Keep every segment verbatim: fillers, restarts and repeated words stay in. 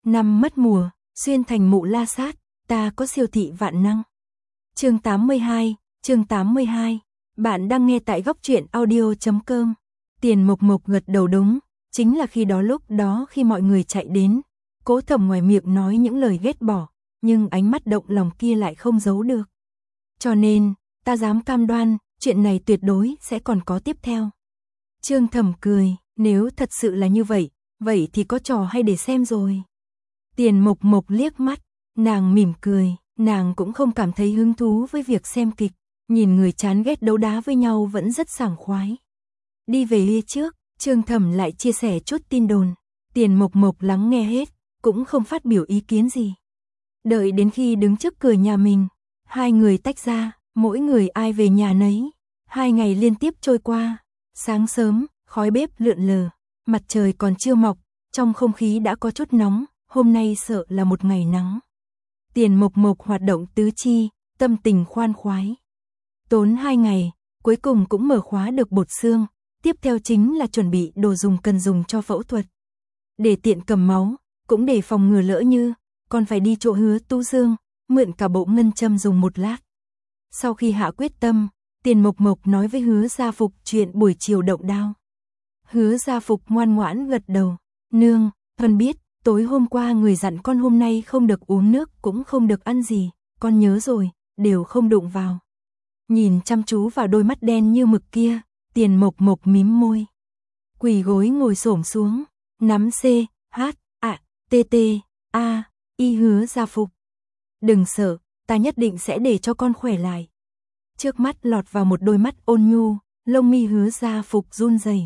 Năm mất mùa, xuyên thành mụ la sát, ta có siêu thị vạn năng. Chương tám mươi hai, chương tám mươi hai. Bạn đang nghe tại góc truyện audio chấm com. Tiền Mộc Mộc gật đầu đúng, chính là khi đó lúc đó khi mọi người chạy đến, Cố Thẩm ngoài miệng nói những lời ghét bỏ, nhưng ánh mắt động lòng kia lại không giấu được. Cho nên, ta dám cam đoan, chuyện này tuyệt đối sẽ còn có tiếp theo. Trương Thẩm cười, nếu thật sự là như vậy, vậy thì có trò hay để xem rồi. Tiền Mộc Mộc liếc mắt, nàng mỉm cười, nàng cũng không cảm thấy hứng thú với việc xem kịch, nhìn người chán ghét đấu đá với nhau vẫn rất sảng khoái. Đi về phía trước, Trương Thẩm lại chia sẻ chút tin đồn, Tiền Mộc Mộc lắng nghe hết, cũng không phát biểu ý kiến gì. Đợi đến khi đứng trước cửa nhà mình, hai người tách ra, mỗi người ai về nhà nấy. Hai ngày liên tiếp trôi qua, sáng sớm, khói bếp lượn lờ, mặt trời còn chưa mọc, trong không khí đã có chút nóng, hôm nay sợ là một ngày nắng. Tiền Mộc Mộc hoạt động tứ chi, tâm tình khoan khoái. Tốn hai ngày, cuối cùng cũng mở khóa được bột xương, tiếp theo chính là chuẩn bị đồ dùng cần dùng cho phẫu thuật. Để tiện cầm máu, cũng để phòng ngừa lỡ như, còn phải đi chỗ Hứa Tú Dương, mượn cả bộ ngân châm dùng một lát. Sau khi hạ quyết tâm, Tiền Mộc Mộc nói với Hứa Gia Phục chuyện buổi chiều động đao. Hứa Gia Phục ngoan ngoãn gật đầu, nương, con biết, tối hôm qua người dặn con hôm nay không được uống nước cũng không được ăn gì, con nhớ rồi, đều không đụng vào. Nhìn chăm chú vào đôi mắt đen như mực kia, Tiền Mộc Mộc mím môi. Quỳ gối ngồi xổm xuống, nắm C, H, A, T, T, A, Y Hứa Gia Phục. Đừng sợ, ta nhất định sẽ để cho con khỏe lại. Trước mắt lọt vào một đôi mắt ôn nhu, lông mi Hứa Gia Phục run rẩy.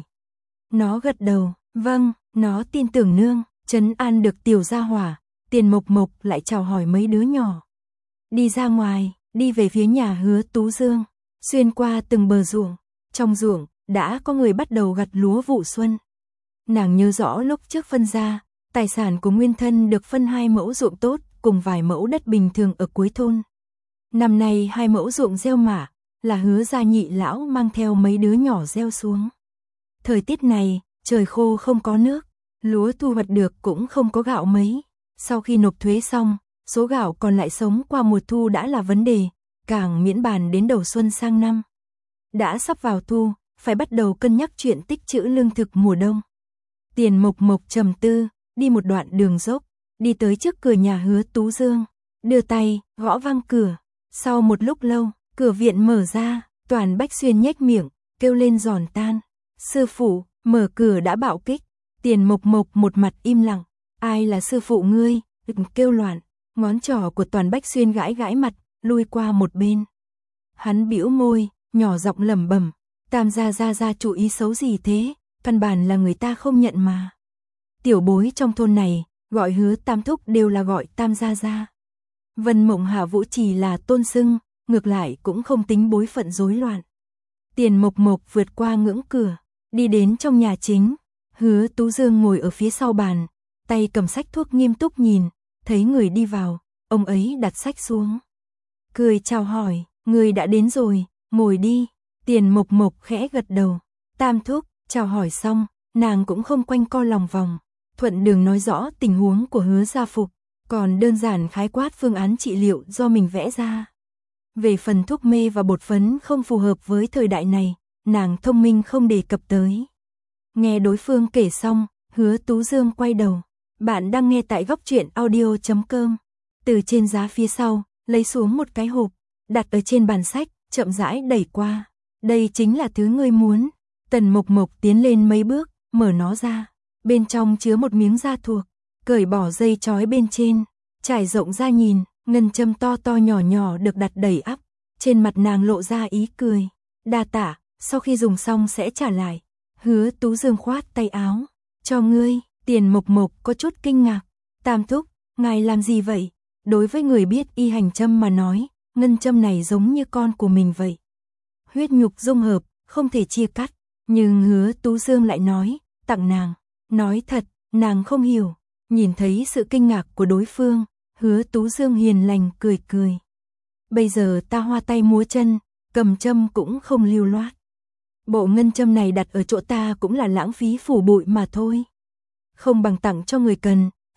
Nó gật đầu, vâng, nó tin tưởng nương, trấn an được tiểu gia hỏa, Tiền Mộc Mộc lại chào hỏi mấy đứa nhỏ. Đi ra ngoài, đi về phía nhà Hứa Tú Dương, xuyên qua từng bờ ruộng, trong ruộng đã có người bắt đầu gặt lúa vụ xuân. Nàng nhớ rõ lúc trước phân ra, tài sản của nguyên thân được phân hai mẫu ruộng tốt cùng vài mẫu đất bình thường ở cuối thôn. Năm nay hai mẫu ruộng gieo mả, là Hứa gia nhị lão mang theo mấy đứa nhỏ gieo xuống. Thời tiết này, trời khô không có nước, lúa thu hoạch được cũng không có gạo mấy. Sau khi nộp thuế xong, số gạo còn lại sống qua mùa thu đã là vấn đề, càng miễn bàn đến đầu xuân sang năm. Đã sắp vào thu, phải bắt đầu cân nhắc chuyện tích trữ lương thực mùa đông. Tiền Mộc Mộc trầm tư, đi một đoạn đường dốc, đi tới trước cửa nhà Hứa Tú Dương, đưa tay, gõ vang cửa. Sau một lúc lâu, cửa viện mở ra, Toàn Bách Xuyên nhếch miệng, kêu lên giòn tan. Sư phụ, mở cửa đã bạo kích. Tiền Mộc Mộc một mặt im lặng, ai là sư phụ ngươi, kêu loạn. Ngón trỏ của Toàn Bách Xuyên gãi gãi mặt, lui qua một bên. Hắn bĩu môi, nhỏ giọng lẩm bẩm, Tam gia gia gia chủ ý xấu gì thế, căn bản là người ta không nhận mà. Tiểu bối trong thôn này, gọi Hứa Tam thúc đều là gọi Tam gia gia. Vân Mộng Hạ Vũ chỉ là tôn xưng, ngược lại cũng không tính bối phận rối loạn. Tiền Mộc Mộc vượt qua ngưỡng cửa, đi đến trong nhà chính. Hứa Tú Dương ngồi ở phía sau bàn, tay cầm sách thuốc nghiêm túc nhìn, thấy người đi vào, ông ấy đặt sách xuống. Cười chào hỏi, người đã đến rồi, ngồi đi. Tiền Mộc Mộc khẽ gật đầu. Tam thúc, chào hỏi xong, nàng cũng không quanh co lòng vòng, thuận đường nói rõ tình huống của Hứa Gia Phục, còn đơn giản khái quát phương án trị liệu do mình vẽ ra. Về phần thuốc mê và bột phấn không phù hợp với thời đại này, nàng thông minh không đề cập tới. Nghe đối phương kể xong, Hứa Tú Dương quay đầu. Bạn đang nghe tại góc truyện audio chấm com. Từ trên giá phía sau, lấy xuống một cái hộp, đặt ở trên bàn sách, chậm rãi đẩy qua. Đây chính là thứ ngươi muốn. Tần Mộc Mộc tiến lên mấy bước, mở nó ra. Bên trong chứa một miếng da thuộc, cởi bỏ dây trói bên trên, trải rộng ra nhìn, ngân châm to to nhỏ nhỏ được đặt đầy ắp. Trên mặt nàng lộ ra ý cười. Đa tạ, sau khi dùng xong sẽ trả lại. Hứa Tú Dương khoát tay áo. Cho ngươi. Tiền Mộc Mộc có chút kinh ngạc. Tam thúc, ngài làm gì vậy? Đối với người biết y hành châm mà nói, ngân châm này giống như con của mình vậy. Huyết nhục dung hợp, không thể chia cắt. Nhưng Hứa Tú Dương lại nói, tặng nàng. Nói thật, nàng không hiểu. Nhìn thấy sự kinh ngạc của đối phương, Hứa Tú Dương hiền lành cười cười. Bây giờ ta hoa tay múa chân, cầm châm cũng không lưu loát. Bộ ngân châm này đặt ở chỗ ta cũng là lãng phí phủ bụi mà thôi. Không bằng tặng cho người cần,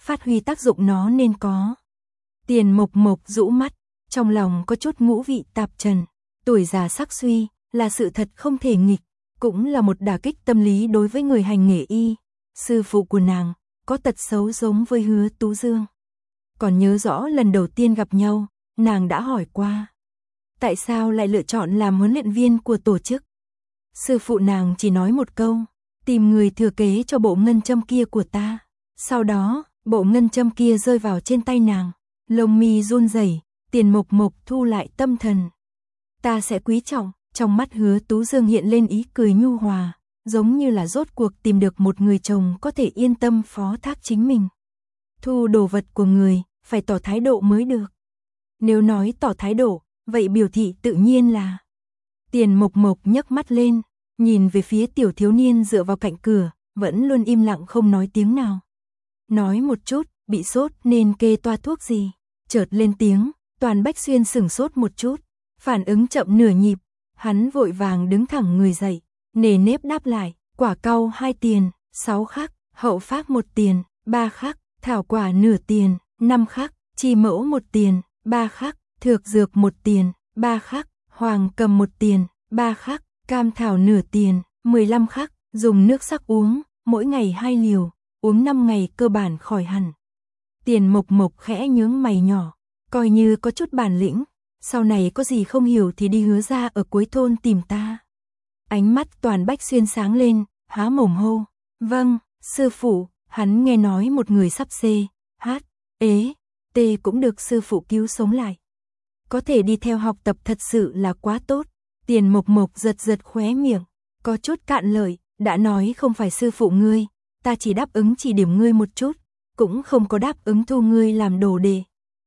phát huy tác dụng nó nên có. Tiền Mộc Mộc rũ mắt, trong lòng có chút ngũ vị tạp trần. Tuổi già sắc suy là sự thật không thể nghịch, cũng là một đả kích tâm lý đối với người hành nghề y. Sư phụ của nàng có tật xấu giống với Hứa Tú Dương. Còn nhớ rõ lần đầu tiên gặp nhau, nàng đã hỏi qua. Tại sao lại lựa chọn làm huấn luyện viên của tổ chức? Sư phụ nàng chỉ nói một câu, tìm người thừa kế cho bộ ngân châm kia của ta. Sau đó, bộ ngân châm kia rơi vào trên tay nàng. Lông mi run rẩy, Tiền Mộc Mộc thu lại tâm thần. Ta sẽ quý trọng, trong mắt Hứa Tú Dương hiện lên ý cười nhu hòa, giống như là rốt cuộc tìm được một người chồng có thể yên tâm phó thác chính mình. Thu đồ vật của người, phải tỏ thái độ mới được. Nếu nói tỏ thái độ, vậy biểu thị tự nhiên là. Tiền Mộc Mộc nhấc mắt lên, nhìn về phía tiểu thiếu niên dựa vào cạnh cửa, vẫn luôn im lặng không nói tiếng nào. Nói một chút, bị sốt nên kê toa thuốc gì? Chợt lên tiếng, Toàn Bách Xuyên sửng sốt một chút, phản ứng chậm nửa nhịp, hắn vội vàng đứng thẳng người dậy, nề nếp đáp lại, quả cau hai tiền, sáu khắc, hậu phát một tiền, ba khắc, thảo quả nửa tiền, năm khắc, chi mẫu một tiền, ba khắc, thược dược một tiền, ba khắc, hoàng cầm một tiền, ba khắc, cam thảo nửa tiền, mười lăm khắc, dùng nước sắc uống, mỗi ngày hai liều, uống năm ngày cơ bản khỏi hẳn. Tiền Mộc Mộc khẽ nhướng mày nhỏ, coi như có chút bản lĩnh, sau này có gì không hiểu thì đi Hứa ra ở cuối thôn tìm ta. Ánh mắt Toàn Bách Xuyên sáng lên, há mồm hô, vâng, sư phụ. Hắn nghe nói một người sắp C, H, ế, T cũng được sư phụ cứu sống lại. Có thể đi theo học tập thật sự là quá tốt. Tiền Mộc Mộc giật giật khóe miệng, có chút cạn lời, đã nói không phải sư phụ ngươi, ta chỉ đáp ứng chỉ điểm ngươi một chút, cũng không có đáp ứng thu ngươi làm đồ đệ.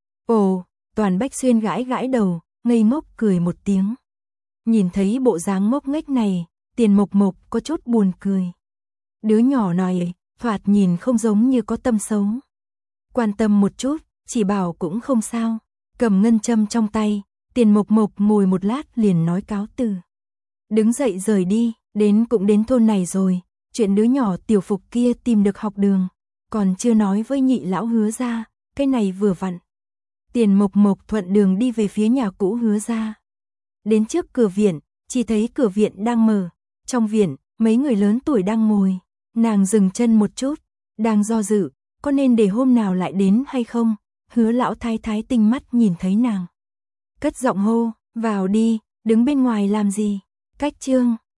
Ồ, Toàn Bách Xuyên gãi gãi đầu, ngây ngốc cười một tiếng. Nhìn thấy bộ dáng ngốc nghếch này, Tiền Mộc Mộc có chút buồn cười. Đứa nhỏ này thoạt nhìn không giống như có tâm xấu. Quan tâm một chút, chỉ bảo cũng không sao. Cầm ngân châm trong tay, Tiền Mộc Mộc ngồi một lát liền nói cáo từ. Đứng dậy rời đi, đến cũng đến thôn này rồi, chuyện đứa nhỏ tiểu Phục kia tìm được học đường, còn chưa nói với nhị lão Hứa ra, cái này vừa vặn. Tiền Mộc Mộc thuận đường đi về phía nhà cũ Hứa ra. Đến trước cửa viện, chỉ thấy cửa viện đang mở, trong viện, mấy người lớn tuổi đang ngồi. Nàng dừng chân một chút, đang do dự, có nên để hôm nào lại đến hay không? Hứa lão thái thái tinh mắt nhìn thấy nàng, cất giọng hô, vào đi, đứng bên ngoài làm gì? Cách chương